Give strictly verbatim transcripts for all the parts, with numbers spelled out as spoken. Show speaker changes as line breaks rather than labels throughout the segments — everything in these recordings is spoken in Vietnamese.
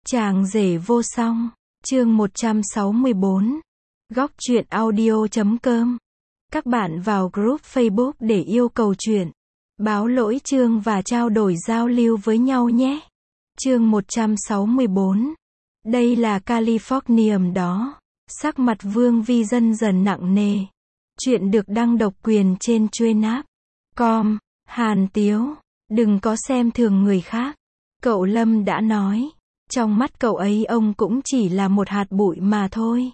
Chàng rể vô song, chương một trăm sáu mươi bốn. Góc truyện audio chấm com. Các bạn vào group Facebook để yêu cầu truyện, báo lỗi chương và trao đổi giao lưu với nhau nhé. Chương một trăm sáu mươi bốn. Đây là Californium đó. Sắc mặt Vương Vi dần dần nặng nề. Chuyện được đăng độc quyền trên Truenap chấm com. Hàn Tiếu, đừng có xem thường người khác. Cậu Lâm đã nói, trong mắt cậu ấy ông cũng chỉ là một hạt bụi mà thôi.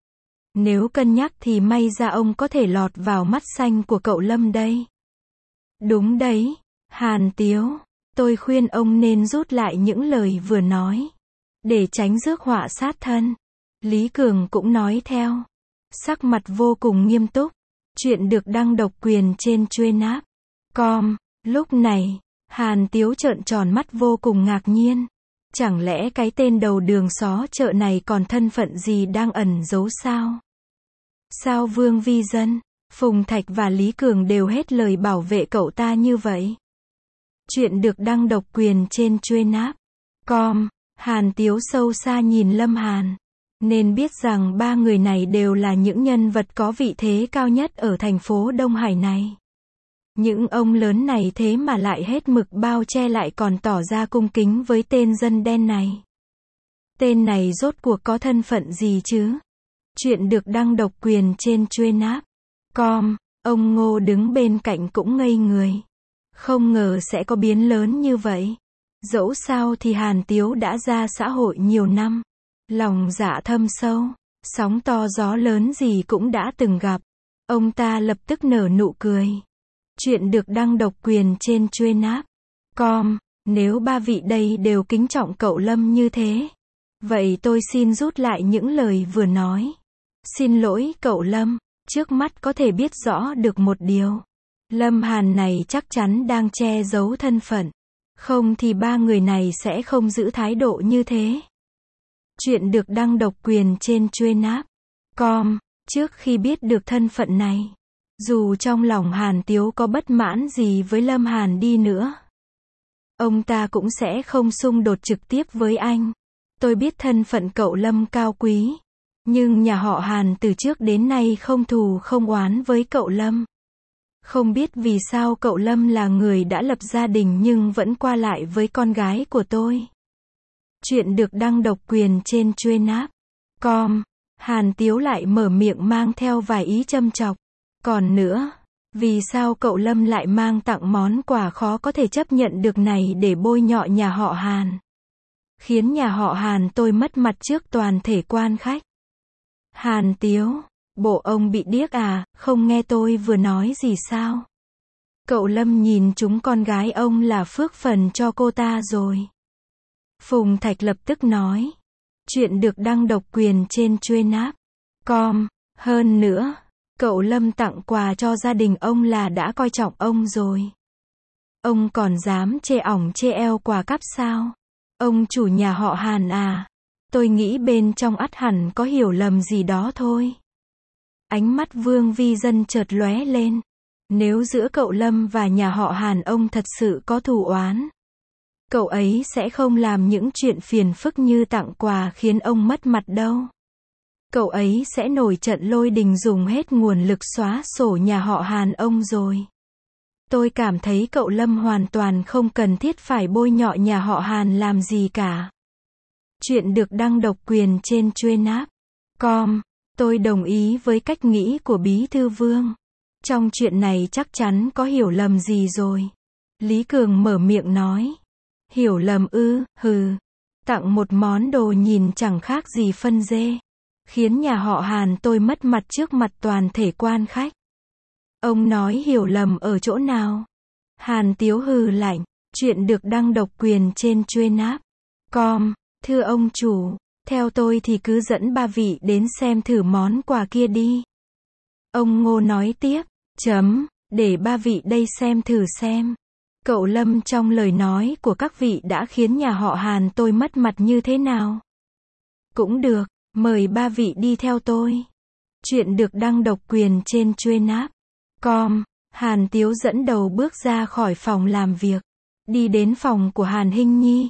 Nếu cân nhắc thì may ra ông có thể lọt vào mắt xanh của cậu Lâm đây. Đúng đấy, Hàn Tiếu, tôi khuyên ông nên rút lại những lời vừa nói, để tránh rước họa sát thân. Lý Cường cũng nói theo, sắc mặt vô cùng nghiêm túc. Chuyện được đăng độc quyền trên Truenap chấm com. Lúc này, Hàn Tiếu trợn tròn mắt vô cùng ngạc nhiên. Chẳng lẽ cái tên đầu đường xó chợ này còn thân phận gì đang ẩn giấu sao? Sao Vương Vi Dân, Phùng Thạch và Lý Cường đều hết lời bảo vệ cậu ta như vậy? Chuyện được đăng độc quyền trên Truenap chấm com. Hàn Tiếu sâu xa nhìn Lâm Hàn, nên biết rằng ba người này đều là những nhân vật có vị thế cao nhất ở thành phố Đông Hải này. Những ông lớn này thế mà lại hết mực bao che lại còn tỏ ra cung kính với tên dân đen này. Tên này rốt cuộc có thân phận gì chứ? Chuyện được đăng độc quyền trên Truenap chấm com. Ông Ngô đứng bên cạnh cũng ngây người. Không ngờ sẽ có biến lớn như vậy. Dẫu sao thì Hàn Tiếu đã ra xã hội nhiều năm. Lòng dạ thâm sâu, sóng to gió lớn gì cũng đã từng gặp. Ông ta lập tức nở nụ cười. Chuyện được đăng độc quyền trên Truenap chấm com. Nếu ba vị đây đều kính trọng cậu Lâm như thế, vậy tôi xin rút lại những lời vừa nói. Xin lỗi cậu Lâm, trước mắt có thể biết rõ được một điều. Lâm Hàn này chắc chắn đang che giấu thân phận. Không thì ba người này sẽ không giữ thái độ như thế. Chuyện được đăng độc quyền trên Truenap chấm com. Trước khi biết được thân phận này, dù trong lòng Hàn Tiếu có bất mãn gì với Lâm Hàn đi nữa, ông ta cũng sẽ không xung đột trực tiếp với anh. Tôi biết thân phận cậu Lâm cao quý, nhưng nhà họ Hàn từ trước đến nay không thù không oán với cậu Lâm. Không biết vì sao cậu Lâm là người đã lập gia đình nhưng vẫn qua lại với con gái của tôi. Chuyện được đăng độc quyền trên Truenap chấm com. Hàn Tiếu lại mở miệng mang theo vài ý châm chọc. Còn nữa, vì sao cậu Lâm lại mang tặng món quà khó có thể chấp nhận được này để bôi nhọ nhà họ Hàn, khiến nhà họ Hàn tôi mất mặt trước toàn thể quan khách? Hàn Tiếu, bộ ông bị điếc à, không nghe tôi vừa nói gì sao? Cậu Lâm nhìn chúng con gái ông là phước phần cho cô ta rồi. Phùng Thạch lập tức nói. Chuyện được đăng độc quyền trên Truenap chấm com. Hơn nữa, cậu Lâm tặng quà cho gia đình ông là đã coi trọng ông rồi. Ông còn dám chê ỏng chê eo quà cắp sao? Ông chủ nhà họ Hàn à? Tôi nghĩ bên trong ắt hẳn có hiểu lầm gì đó thôi. Ánh mắt Vương Vi Dân chợt lóe lên. Nếu giữa cậu Lâm và nhà họ Hàn ông thật sự có thù oán, cậu ấy sẽ không làm những chuyện phiền phức như tặng quà khiến ông mất mặt đâu. Cậu ấy sẽ nổi trận lôi đình dùng hết nguồn lực xóa sổ nhà họ Hàn ông rồi. Tôi cảm thấy cậu Lâm hoàn toàn không cần thiết phải bôi nhọ nhà họ Hàn làm gì cả. Chuyện được đăng độc quyền trên Truenap chấm com. Tôi đồng ý với cách nghĩ của Bí Thư Vương. Trong chuyện này chắc chắn có hiểu lầm gì rồi. Lý Cường mở miệng nói. Hiểu lầm ư, hừ. Tặng một món đồ nhìn chẳng khác gì phân dê, khiến nhà họ Hàn tôi mất mặt trước mặt toàn thể quan khách. Ông nói hiểu lầm ở chỗ nào? Hàn Tiếu hừ lạnh. Chuyện được đăng độc quyền trên Truenap chấm com. Thưa ông chủ, theo tôi thì cứ dẫn ba vị đến xem thử món quà kia đi. Ông Ngô nói tiếp. Chấm, để ba vị đây xem thử xem. Cậu Lâm trong lời nói của các vị đã khiến nhà họ Hàn tôi mất mặt như thế nào? Cũng được, mời ba vị đi theo tôi. Chuyện được đăng độc quyền trên Truenap chấm com. Hàn Tiếu dẫn đầu bước ra khỏi phòng làm việc, đi đến phòng của Hàn Hinh Nhi.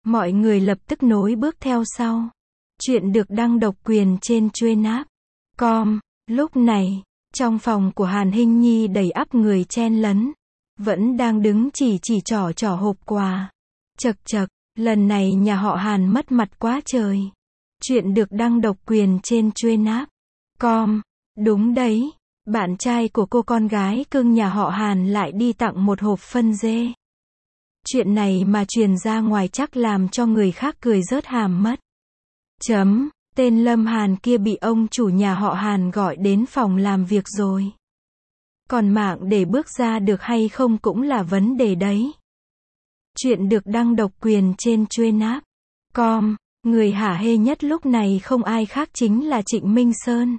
Mọi người lập tức nối bước theo sau. Chuyện được đăng độc quyền trên Truyện app chấm com. Lúc này, trong phòng của Hàn Hinh Nhi đầy ắp người chen lấn. Vẫn đang đứng chỉ chỉ trỏ trỏ hộp quà. Chật chật, lần này nhà họ Hàn mất mặt quá trời. Chuyện được đăng độc quyền trên Truyện app chấm com. Đúng đấy, bạn trai của cô con gái cưng nhà họ Hàn lại đi tặng một hộp phân dê. Chuyện này mà truyền ra ngoài chắc làm cho người khác cười rớt hàm mất. Chấm, tên Lâm Hàn kia bị ông chủ nhà họ Hàn gọi đến phòng làm việc rồi. Còn mạng để bước ra được hay không cũng là vấn đề đấy. Chuyện được đăng độc quyền trên Truyện app chấm com. Người hả hê nhất lúc này không ai khác chính là Trịnh Minh Sơn.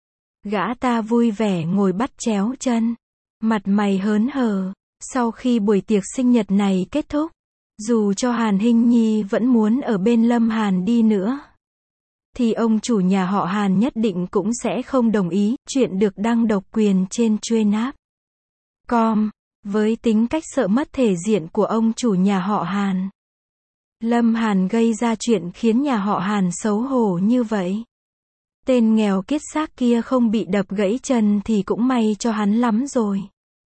Gã ta vui vẻ ngồi bắt chéo chân, mặt mày hớn hở. Sau khi buổi tiệc sinh nhật này kết thúc, dù cho Hàn Hinh Nhi vẫn muốn ở bên Lâm Hàn đi nữa, thì ông chủ nhà họ Hàn nhất định cũng sẽ không đồng ý. Chuyện được đăng độc quyền trên Truyện app chấm com. Với tính cách sợ mất thể diện của ông chủ nhà họ Hàn, Lâm Hàn gây ra chuyện khiến nhà họ Hàn xấu hổ như vậy. Tên nghèo kiết xác kia không bị đập gãy chân thì cũng may cho hắn lắm rồi.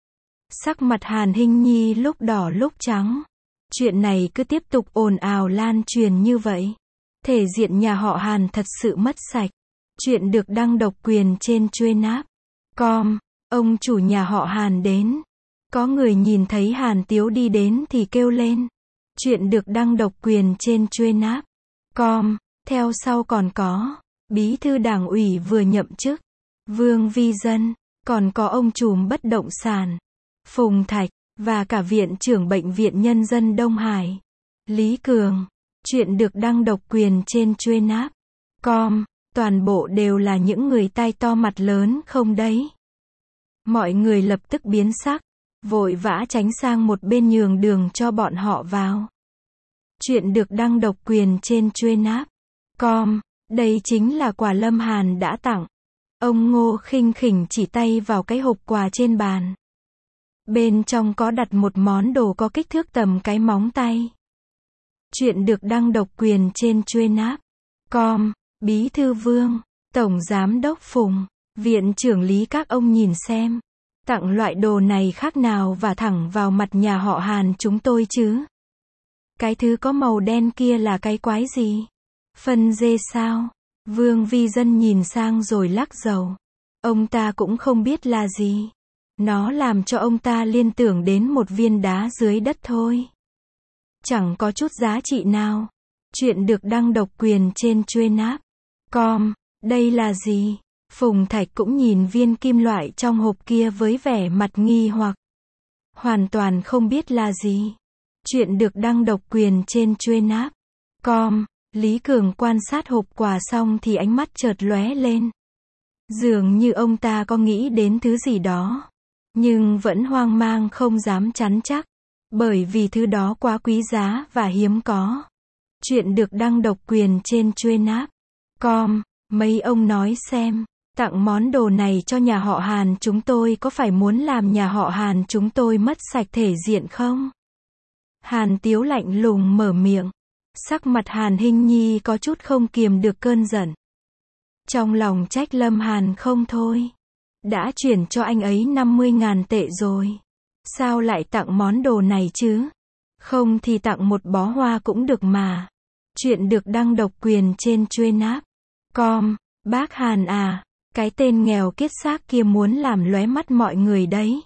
Sắc mặt Hàn Hinh Nhi lúc đỏ lúc trắng. Chuyện này cứ tiếp tục ồn ào lan truyền như vậy, thể diện nhà họ Hàn thật sự mất sạch. Chuyện được đăng độc quyền trên Truyện app chấm com. Ông chủ nhà họ Hàn đến. Có người nhìn thấy Hàn Tiếu đi đến thì kêu lên. Chuyện được đăng độc quyền trên Truyện app chấm com. Theo sau còn có Bí thư Đảng ủy vừa nhậm chức, Vương Vi Dân, còn có ông trùm bất động sản, Phùng Thạch, và cả Viện trưởng Bệnh viện Nhân dân Đông Hải, Lý Cường. Chuyện được đăng độc quyền trên Truyện app chấm com. Toàn bộ đều là những người tai to mặt lớn không đấy. Mọi người lập tức biến sắc, vội vã tránh sang một bên nhường đường cho bọn họ vào. Chuyện được đăng độc quyền trên Truyện app chấm com. Đây chính là quà Lâm Hàn đã tặng. Ông Ngô khinh khỉnh chỉ tay vào cái hộp quà trên bàn. Bên trong có đặt một món đồ có kích thước tầm cái móng tay. Chuyện được đăng độc quyền trên Truyện app chấm com. Bí thư Vương, Tổng Giám đốc Phùng, Viện trưởng Lý các ông nhìn xem. Tặng loại đồ này khác nào và thẳng vào mặt nhà họ Hàn chúng tôi chứ. Cái thứ có màu đen kia là cái quái gì? Phân dê sao? Vương Vi Dân nhìn sang rồi lắc đầu. Ông ta cũng không biết là gì. Nó làm cho ông ta liên tưởng đến một viên đá dưới đất thôi. Chẳng có chút giá trị nào. Chuyện được đăng độc quyền trên Truyện app chấm com. Đây là gì? Phùng Thạch cũng nhìn viên kim loại trong hộp kia với vẻ mặt nghi hoặc. Hoàn toàn không biết là gì. Chuyện được đăng độc quyền trên Truyện app chấm com. Lý Cường quan sát hộp quà xong thì ánh mắt chợt lóe lên. Dường như ông ta có nghĩ đến thứ gì đó, nhưng vẫn hoang mang không dám chắn chắc, bởi vì thứ đó quá quý giá và hiếm có. Chuyện được đăng độc quyền trên Truyện app chấm com. Mấy ông nói xem, tặng món đồ này cho nhà họ Hàn chúng tôi có phải muốn làm nhà họ Hàn chúng tôi mất sạch thể diện không? Hàn Tiếu lạnh lùng mở miệng. Sắc mặt Hàn Hinh Nhi có chút không kiềm được cơn giận. Trong lòng trách Lâm Hàn không thôi. Đã chuyển cho anh ấy năm mươi ngàn tệ rồi. Sao lại tặng món đồ này chứ? Không thì tặng một bó hoa cũng được mà. Chuyện được đăng độc quyền trên Truyện app chấm com. Bác Hàn à, cái tên nghèo kiết xác kia muốn làm lóe mắt mọi người đấy.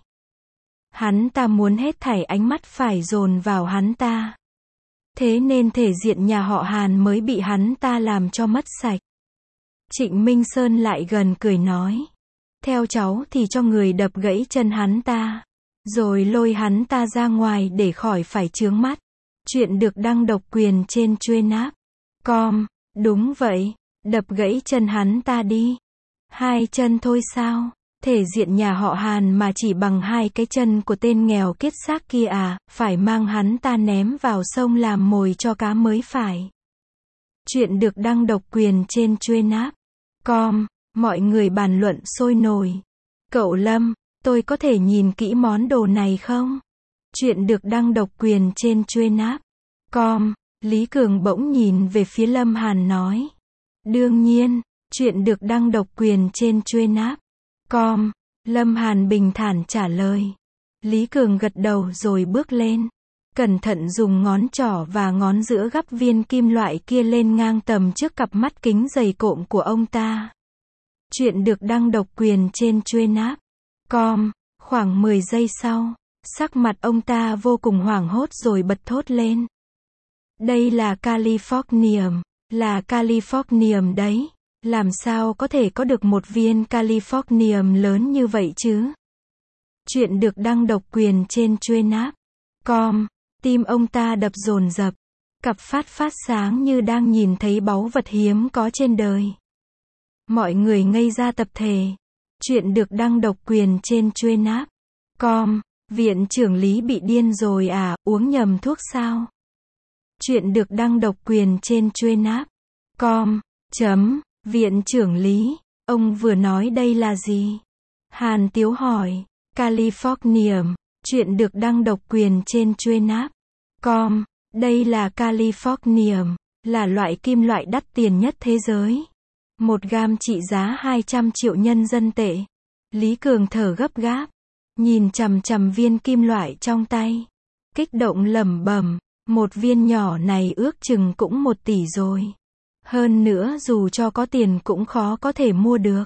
Hắn ta muốn hết thảy ánh mắt phải dồn vào hắn ta. Thế nên thể diện nhà họ Hàn mới bị hắn ta làm cho mất sạch. Trịnh Minh Sơn lại gần cười nói. Theo cháu thì cho người đập gãy chân hắn ta. Rồi lôi hắn ta ra ngoài để khỏi phải chướng mắt. Chuyện được đăng độc quyền trên Truyện app chấm com. Đúng vậy, đập gãy chân hắn ta đi. Hai chân thôi sao? Thể diện nhà họ Hàn mà chỉ bằng hai cái chân của tên nghèo kiết xác kia à, phải mang hắn ta ném vào sông làm mồi cho cá mới phải. Chuyện được đăng độc quyền trên Truyện app chấm com. Mọi người bàn luận sôi nổi. Cậu Lâm, tôi có thể nhìn kỹ món đồ này không? Chuyện được đăng độc quyền trên Truyện app chấm com. Lý Cường bỗng nhìn về phía Lâm Hàn nói. Đương nhiên, chuyện được đăng độc quyền trên chuyên app com. Lâm Hàn bình thản trả lời. Lý Cường gật đầu rồi bước lên. Cẩn thận dùng ngón trỏ và ngón giữa gắp viên kim loại kia lên ngang tầm trước cặp mắt kính dày cộm của ông ta. Chuyện được đăng độc quyền trên chuyên app com. Khoảng mười giây sau, sắc mặt ông ta vô cùng hoảng hốt rồi bật thốt lên. Đây là Californium, là Californium đấy. Làm sao có thể có được một viên Californium lớn như vậy chứ? Chuyện được đăng độc quyền trên chuyên app com. Tim ông ta đập dồn dập. Cặp phát phát sáng như đang nhìn thấy báu vật hiếm có trên đời. Mọi người ngây ra tập thể. Chuyện được đăng độc quyền trên chuyên app com. Viện trưởng Lý bị điên rồi à, uống nhầm thuốc sao? Chuyện được đăng độc quyền trên chuyên app com. Chấm. Viện trưởng Lý, ông vừa nói đây là gì? Hàn Tiếu hỏi. Californium. Chuyện được đăng độc quyền trên chuyên app com. Đây là Californium, là loại kim loại đắt tiền nhất thế giới. Một gam trị giá hai trăm triệu nhân dân tệ. Lý Cường thở gấp gáp, nhìn chằm chằm viên kim loại trong tay, kích động lẩm bẩm, một viên nhỏ này ước chừng cũng một tỷ rồi. Hơn nữa dù cho có tiền cũng khó có thể mua được.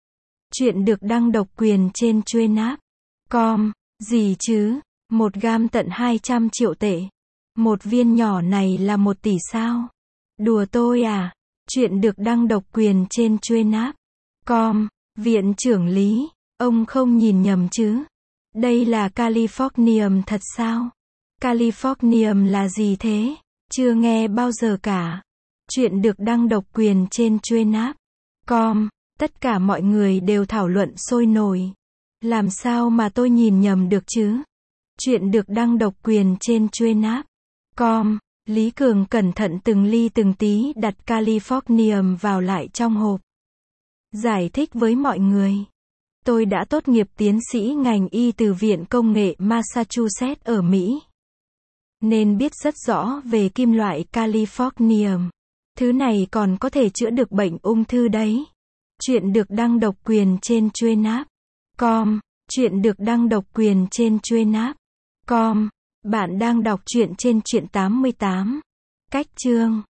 Chuyện được đăng độc quyền trên chuyên app com. Gì chứ? Một gam tận hai trăm triệu tệ. Một viên nhỏ này là một tỷ sao? Đùa tôi à? Chuyện được đăng độc quyền trên chuyên app com. Viện trưởng Lý, ông không nhìn nhầm chứ? Đây là Californium thật sao? Californium là gì thế? Chưa nghe bao giờ cả. Chuyện được đăng độc quyền trên chuyên app com. Tất cả mọi người đều thảo luận sôi nổi. Làm sao mà tôi nhìn nhầm được chứ? Chuyện được đăng độc quyền trên chuyên app com. Lý Cường cẩn thận từng ly từng tí đặt Californium vào lại trong hộp. Giải thích với mọi người. Tôi đã tốt nghiệp tiến sĩ ngành y từ Viện Công nghệ Massachusetts ở Mỹ. Nên biết rất rõ về kim loại Californium. Thứ này còn có thể chữa được bệnh ung thư đấy. Chuyện được đăng độc quyền trên chuyên app com. Chuyện được đăng độc quyền trên chuyên app com. Bạn đang đọc truyện trên truyện tám mươi tám. Cách chương